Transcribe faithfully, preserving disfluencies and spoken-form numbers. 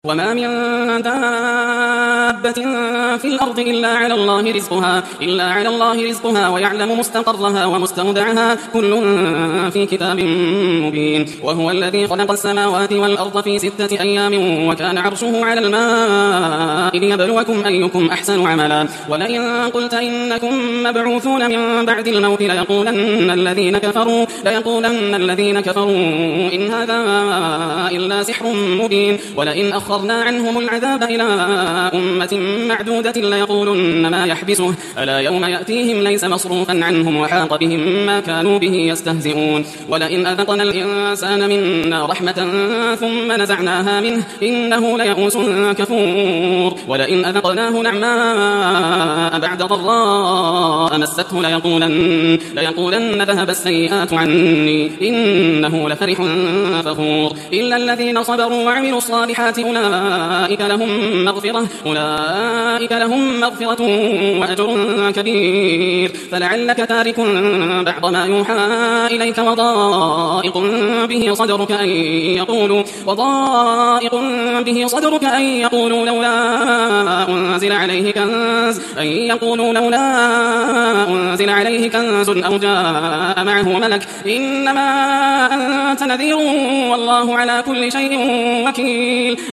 وما من دابة في الأرض إلا على الله رزقها إلا على الله رزقها ويعلم مستقرها ومستودعها كل في كتاب مبين. وهو الذي خلق السماوات والأرض في ستة أيام وكان عرشه على الماء ليبلوكم أيكم أحسن عملا. ولئن قلت إنكم مبعوثون من بعد الموت ليقولن الذين كفروا ليقولن الذين كفروا إن هذا إلا سحر مبين. ولئن أخرنا عنهم العذاب إلى أمة معدودة ليقولن ما يحبسه ألا يوم يأتيهم ليس مصروفا عنهم وحاق بهم ما كانوا به يستهزئون. ولئن أذقنا الإنسان منا رحمة ثم نزعناها منه إنه ليئوس كفور. ولئن أذقناه نعماء بعد ضراء مسته ليقولن, ليقولن ذهب السيئات عني إنه لفرح فخور. إلا الذين صبروا وعملوا الصالحات أولئك لهم مغفرة أولئك لهم مغفرة وأجر كبير. فلعلك تارك بعض ما يوحى إليك وضائق به صدرك أن يقولوا وضائق به صدرك أن يقولوا لولا أنزل عليه كنز أن يقولوا لولا أنزل عليه كنز أو جاء معه ملك إنما أنت نذير والله على كل شيء وكيل.